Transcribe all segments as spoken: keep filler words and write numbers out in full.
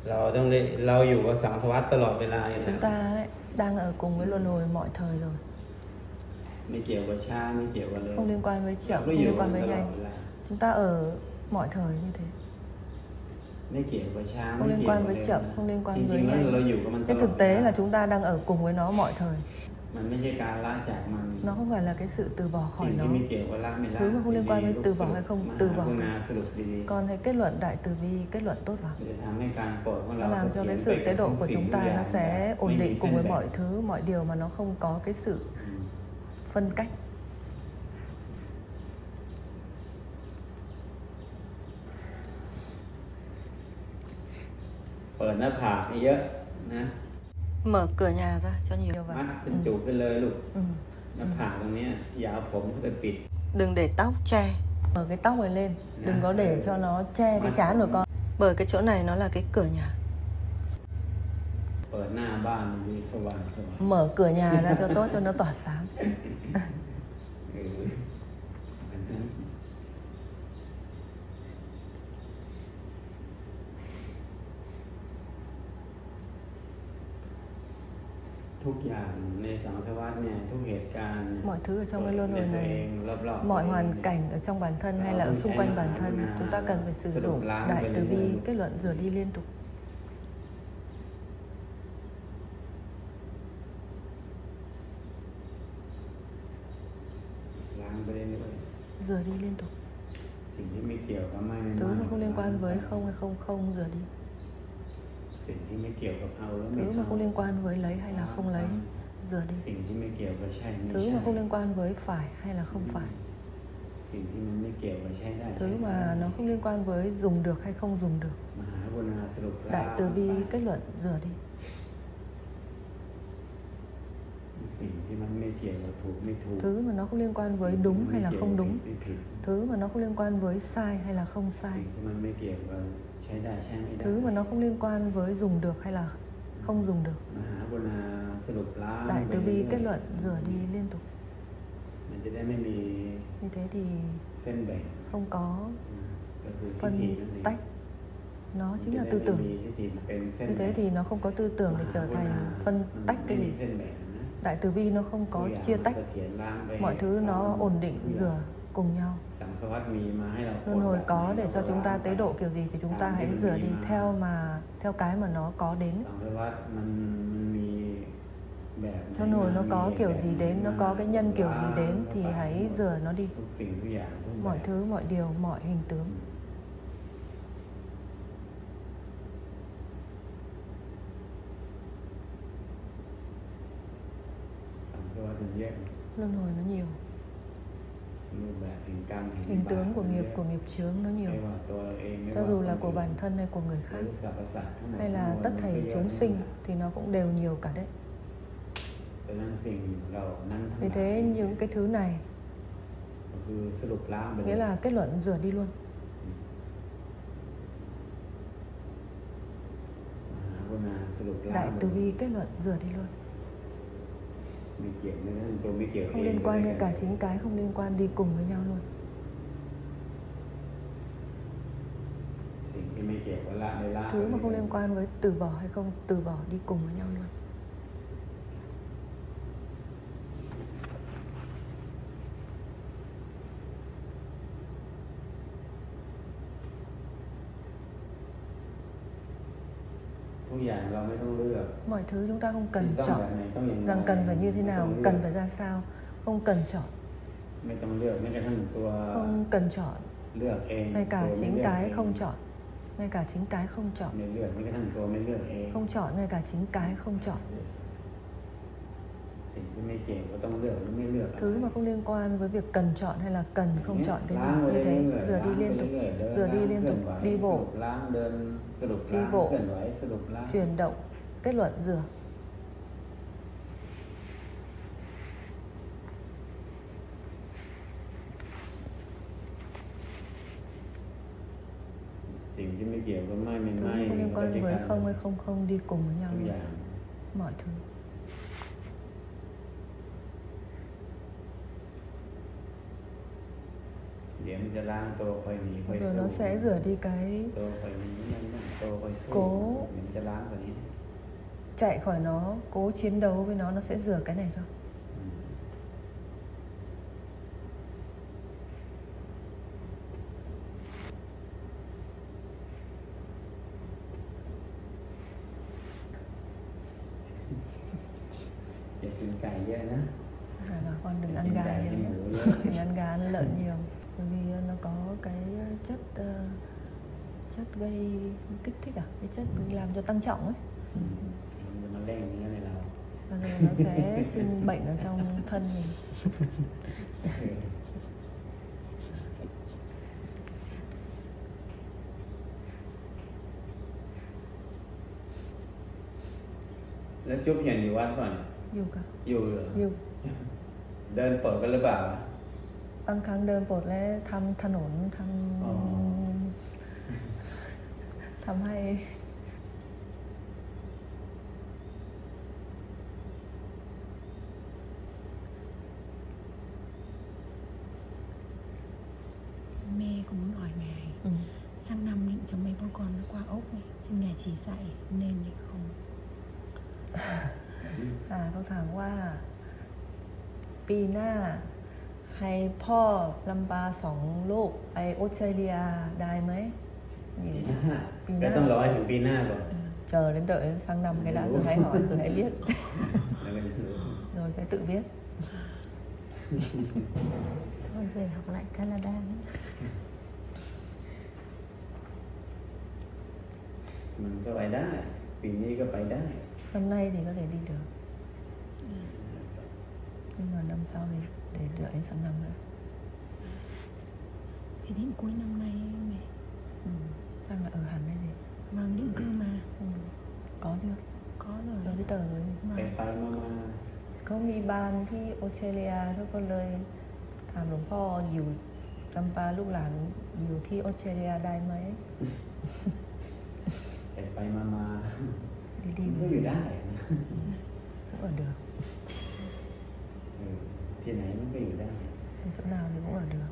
เราต้องเราอยู่กับสังสารวัฏตลอดเวลาอยู่แล้ว Chúng ta ấy, đang ở cùng với luân hồi mọi thời rồi. ไม่เกี่ยวกับช้าไม่เกี่ยวกับเร็ว Không liên quan với chậm, không liên quan với nhanh. Chúng ta ở mọi thời như thế. ไม่เกี่ยวกับช้า Không liên quan với chậm, không liên quan với nhanh. Trên thực tế là chúng ta đang ở cùng với nó mọi thời. มันไม่ใช่การละจากมัน Nó không phải là cái sự từ bỏ khỏi สิ่ง nó. ที่ไม่เกี่ยวกับละไม่ละ Thứ mà không liên quan với từ bỏ hay không từ bỏ. มหากรุณาสรุปดีๆ Còn hãy kết luận đại từ bi, kết luận tốt vào. จะทำให้การโปรดของ Nó เรา làm cho cái sự tế độ của chúng ta nó sẽ ổn định cùng với mọi thứ, mọi điều mà nó không có cái sự phân cách. เปิดหน้าผากให้เยอะนะ Mở cửa nhà ra cho nhiều มั vào. ดเป็นจุกขึ้นเลยลูก Ừ. หน้าผากตรงนี้อย่าเอาผมเข้าไปปิด Đừng để tóc che. Mở cái tóc này lên. Đừng có để cho nó che cái trán của con. Bởi cái chỗ này nó là cái cửa nhà. เปิดหน้าบ้านมีสว่างสว่าง Mở cửa nhà ra cho tốt cho nó tỏa sáng. เอออันนั้นทุกอย่างในสังสารวัฏเนี่ยทุกเหตุการณ์ Mọi thứ ở trong cái luân hồi ตัวเอ này, งรอบๆ mọi hoàn cảnh ở trong bản thân hay là ở xung quanh bản thân, chúng ta cần phải sử dụng đại từ bi, kết luận rửa đi liên tục. ล้างไปเรื่อย Rửa đi liên tục. ๆสิ่งที่ไม่เกี่ยวกับไม่ไม่ Thứ mà không liên quan với không hay không không rửa đi. สิ่งที่ไม่เกี่ยวกับเอาแล้วไม่ Thứ mà không liên quan với lấy hay là không lấy, rửa đi. สิ่งที่ไม่เกี่ยวกับใช่ไม่ Thứ ใช่ mà không liên quan với phải hay là không phải. สิ่งที่มันไม่เกี่ยวกับใช้ได้ Thứ mà nó không liên quan với dùng được hay không dùng được. มหากรุณาสรุป Đại từ bi kết luận rửa đi. สิ่งที่มันไม่เกี่ยวกับถูกไม่ถูก Thứ mà nó không liên quan với đúng hay là không đúng. ไม่ผิด Thứ mà nó không liên quan với sai hay là không สิ่ sai. งที่มันไม่เกี่ยวกับใช้ได้ใช้ไม่ได้ Thứ mà nó không liên quan với dùng được hay là không dùng được. มหากรุณาสรุปล้าง Đại ไป từ เรื่ bi อย kết luận rửa đi liên tục. มันจะได้ไม่มี Như thế thì เส้นแบ่ง không có ก็คือทิฏ phân ฐินั่นเอง tách. Nó มัน chính จะ là ได้ tư ไม่ tưởng. มีทิฏฐิเป็นเส้น Như แบ่ thế ง thì nó không có tư tưởng để trở thành phân tách ไม่ cái มี gì. เส้นแบ่งนะ Đại từ bi nó không ทุก có อย่าง chia มัน tách. เสถียรล้างไป Mọi thứ nó ổn định ทุกอย่าง rửa cùng nhau. สังสารวัฏมีมาให้เรา Luân hồi có để cho chúng ta tế độ kiểu gì thì chúng ta hãy rửa đi theo mà theo cái mà nó có đến. สังสารวัฏมันมันมีแบบไหน Luân hồi nó có มี kiểu แบบ gì ไห đến, nó có cái nhân kiểu gì đến thì hãy rửa nó đi. ทุกสิ่งทุกอย่างทุก Mọi แบบ thứ, mọi điều, mọi hình tướng. สังสารวัฏมันเยอะ Luân hồi nó nhiều. รูปแบบแห่งกรรมแห่ง Hình บาป tướng của มันเย nghiệp, อะ của nghiệp chướng nó nhiều. ไม่ว่าตัวเราเองไม่ Cho ว่า dù คน là của อื่น bản thân hay của người ห khác รือสรรพสัตว์ทั้งหมด hay là ทั้ง tất มวล thảy มันก็เยอะ chúng เหมือน sinh กัน thì nó cũng đều nhiều cả đấy. ดังนั้นสิ่งเหล่านั้นทั้งห Vì ลาย thế những cái thứ này ก็คือสรุปล้างไปเลย nghĩa là kết luận rửa đi luôn. มหากรุณาสรุปล้าง Đại ไป từ เลย bi kết luận rửa đi luôn. ไม่เกี่ยวไม่นั่นตัวไม่เกี่ยว Không เอง liên ก็ quan ได้ ngay cả chính cái không liên quan đi cùng với nhau luôn. สิ่งที่ไม่เกี่ยวก็ละได้ละ Thứ mà không liên quan với từ bỏ hay không từ bỏ đi cùng với nhau luôn. ทุกอย่างเราไม่ต้องเลือก Mọi thứ chúng ta không cần ต้อง chọn แบบไหนต้องอย่างไร rằng cần phải như thế ไม่ต้ nào, องเลือก cần phải ra sao, không cần chọn, ไม่ต้องเลือกแม้กระทั่งตัว không cần chọn, เลือกเอง ngay cả ตัวไม่ chính เลือก cái เอง không chọn, ngay cả chính cái không chọn, ไม่เลือกแม้กระทั่งตัวไม่เลือกเอง không chọn ngay cả chính cái không chọn. สิ่งที่ไม่เกี่ยวก็ต้องเลือกหรือไม่เลือก Thứ mà không liên quan với việc cần chọn hay là cần không chọn cái ล้าง gì ไป như เรื่ thế, อยๆ rửa đi ล้างไป liên tục, เรื่อยๆเดิน rửa đi ล้าง liên เคลื่อน tục, ไหว đi สรุ bộ, ปล้างเดินสรุป đi ล้าง bộ เคลื่อนไหวสรุปล้าง chuyển động, kết luận rửa. สิ่งที่ไม่เกี่ยวก็ไม่ไม่ Thứ ไม่ không liên quan với không hay không không đi cùng với nhau ทุกอ luôn. ย่าง Mọi thứ. มเดี๋ยวมันจะล้างตัวค่อยหนีค่อย Rồi สู้ nó sẽ rửa đi cái ตัวค่อยหนีมันตัวค่อยสู้ cố เดี๋ยวมันจะล้างตัวนี้ chạy khỏi nó, cố chiến đấu với nó, nó sẽ rửa cái này cho. อืมอย่ากินไก่เยอะนะ À, bà con đừng Đừng ăn ăn gà gà nhiều với nhé. mủ nhé. Đừng ăn gà, ăn lợn nhiều. Bởi vì nó có cái chất ờ, chất gây kích thích à, cái chất làm cho tăng trọng ấy. อืมมันจะมาเร่งเนื้อในเรา Và rồi nó sẽ sinh bệnh ở trong thân mình. เออแล้วจุ๊บเห็นอยู่วัดก่อน Yêu cả. อยู่เหรอ Yêu. เดินเปิดกันหรือเปล่าบางครั้งเดินโปรดและทำถนนทอ๋อำทำให้ Mẹ cũng muốn hỏi ngài ừ. sang năm định cho mấy bố con nó qua Úc này, xin ngài chỉ dạy nên hay không? อ่าเขาถามว่า ปีหน้า ให้พ่อลำปาสองลูกไปออสเตรเลียได้ไหมปี Nhìn- หน้าปีหก็น้าต้องรอให้ถึงปีหน้าก่อน chờ đến đợi đến sang năm cái đã rồi hãy hỏi rồi hãy biết แล้วมันถือ rồi sẽ tự biết. Thôi về học lại Canada nữa. มันก็ไปได้ ปีนี้ก็ไปได้ Năm nay thì có thể đi được, nhưng mà năm sau thì để đợi đến sang năm nữa. Thì đến cuối năm nay mẹ ừ. Sang là ở hẳn đây gì? mang định cư mà. ừ. Có chưa? Có Có rồi. giấy tờ rồi. ไป Mà ไปมามาเขามีบ้านที่ออสเตรเลียทุกคนเลยถามหลวงพ่ออยู่ลำปาลูกหลานอยู่ที่ออสเตรเลียได้ไหมไปไปมามา đi đi มันก็อยู่ได้นะ cũng ở được, เออที่ไหนมันก็อยู่ได้ ở chỗ nào thì cũng ở được.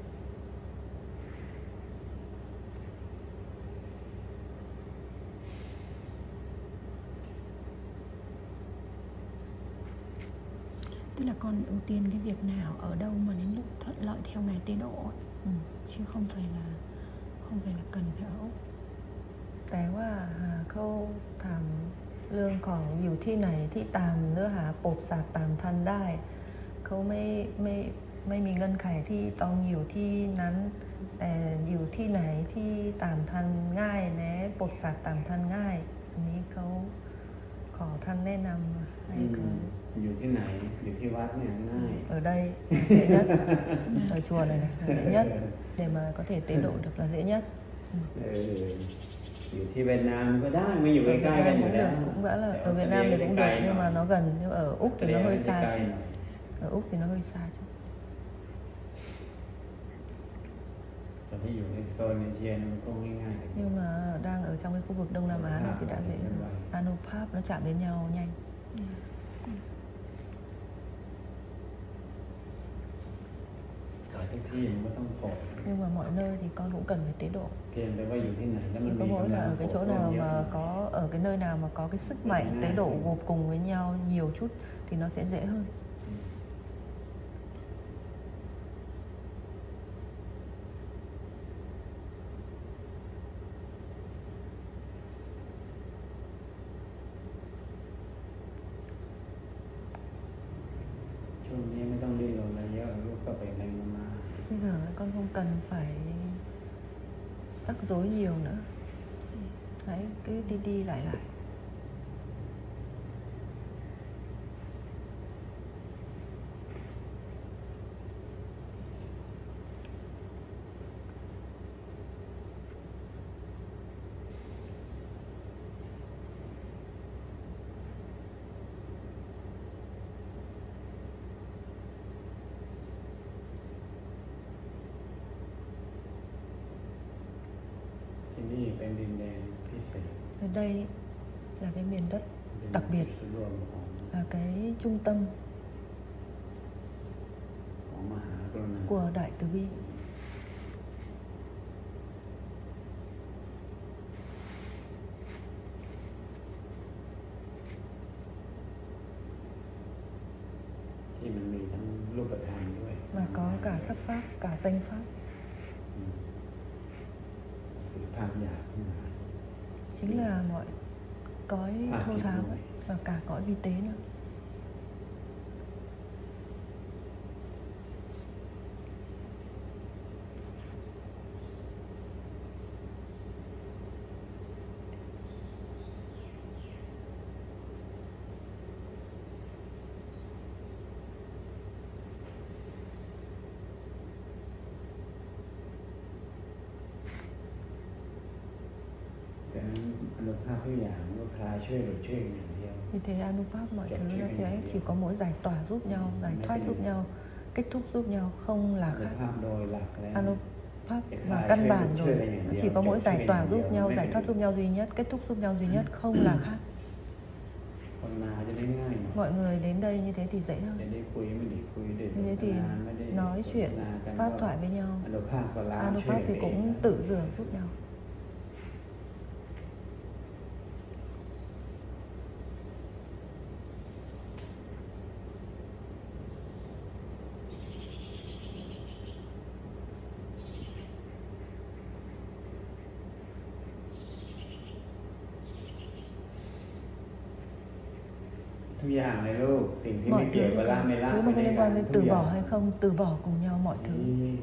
tức là con ưu tiên cái việc nào ở đâu mà đến lúc thuận lợi theo ngài tế độ ấy. ừ. Chứ không phải là không phải là cần phải ở Úc. แต่ว่าหาเขาถามเรื่องของอยู่ที่ไหนที่ตามเนื้อหาโปรดสัตว์ตามทันได้เขาไม่ไม่ไม่มีเงื่อนไขที่ต้องอยู่ที่นั้น แต่อยู่ที่ไหนที่ตามทันง่ายและโปรดสัตว์ตามทันง่าย อันนี้เขาขอท่านแนะนำให้อืเขามอยู่ที่ไหน อยู่ที่วัดเนี่ยง่าย ở đây dễ nhất, ở chùa này, này là dễ nhất để mà có thể tế độ được là dễ nhất. เอออยู่ที่เวียดนามก็ได้ไม่อยู่ Ở ใก Việt ล้ๆกัน Nam อยู่ cũng แล้ว được, cũng gã là แต่ ở Việt Nam thì cũng ไกล được ๆ nhưng mà หน่อย nó gần, nhưng ở Úc thì nó hơi ไกล xa ๆ chút. หน่อย Ở Úc thì nó hơi xa chút. ตอนที่อยู่ในโซนเอเชียมันก็ง่ายๆ Nhưng mà đang ở trong cái khu vực Đông Nam Á này thì đã dễ. Anupap nó chạm đến nhau nhanh. Ừ. แต่ทุกที่มันก็ต้องกด Nhưng mà mọi nơi thì con cũng cần phải tế độ. เพียงแต่ว่าอยู่ที่ไหนแล้วมั Chỉ น có มี mỗi กำลั là ง ở cái chỗ กด nào เยอะ mà có ở cái nơi nào mà có cái sức mạnh tế độ gộp cùng với nhau nhiều chút thì nó sẽ dễ hơn. ช่วงนี้ไม่ต้องดิ้นรนอะไรเยอะลูกก็ไปไปมา Bây giờ con không cần phải rắc rối nhiều nữa. Đấy, cứ đi đi lại lại. Thìนี่เป็นดินแดนพิเศษ Ở đây là cái miền đất đặc biệt, เป็นรวมของ là cái trung tâm ของมหากรุณา của Đại Từ Bi. ที่มันมีทั้งรูปธรรมด้วย mà có cả sắc pháp, cả danh pháp, อืมคือภาพหยาบทั้งหลาย chính là mọi cõi À, thô thì tháo đúng ấy, rồi. và cả cõi vi tế nữa. แต่นั้นอนุภาพทุกอย่างมันก็คลายช่วยหลุดช่วยกันอย่างเดียว Như thế Anupap mọi Chọn thứ chuyện nó này sẽ nhiều. chỉ có mỗi giải tỏa giúp nhau, giải Mấy thoát cái giúp này. nhau, kết thúc giúp nhau, không อ là นุ khác. ภาพโดยหลักแล้ว Anupap Cái và khai căn chuyên bản được rồi, chuyên làอย่าง nó เดียว chỉ có mỗi chọn giải chuyên tỏa อย่างเดี giúp ยว nhau, ไม่ giải เป็น thoát giúp nhau duy nhất, kết thúc giúp nhau duy nhất, không là khác. คนมาจะได้ง่ายหน่อย Mọi người đến đây như thế thì dễ จะ hơn. ได้คุยไม่ได้คุยได้ Như thế thì นานไม่ได้ nói สน chuyện ทนากัน pháp ก็ thoại với nhau. อนุภาพก็ล้างช่วย Anupap กัน thì เอง cũng นะ tự rửa giúp nhau. ทุกอย่างเลยลูกสิ่งที่ไม่ Mọi เกี่ยว thứ, กับละไม่ละ thứ ไม่ mà không ได้ liên กั quan น với ทุ từ กอย่า bỏ ง hay không, từ bỏ cùng nhau mọi thứ. นี่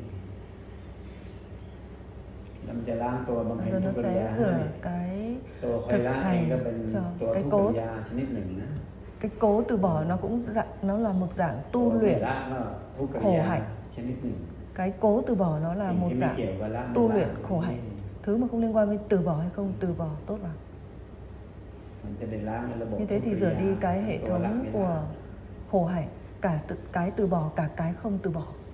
แล้วมันจะล้างตัวบำเพ็ญ Rồi ทุ nó กริยา sẽ ให้ rửa cái ตัวคอย thực ละเองก็ hành เป็น cho ตัว cái ทุกริ cố ยาชนิดหนึ่งนะ cái cố từ bỏ nó cũng dạng, nó là một dạng ตัว tu ไม่ luyện. ละก็ทุกริ khổ ยา hạnh. ชนิดหนึ่ง Cái cố từ bỏ nó là สิ่ง một ที่ไม่ dạng เกี่ยวกับละไม่ tu ละ luyện khổ hạnh. Thứ mà không liên quan với từ bỏ hay không từ bỏ tốt vào. มันจะได้ล้างในระบบ Như thế thì ทุกริ rửa ยา đi cái hệ ตัวละ thống ไม่ละ của khổ hạnh, cả tự, cái từ bỏ, cả cái không từ bỏ.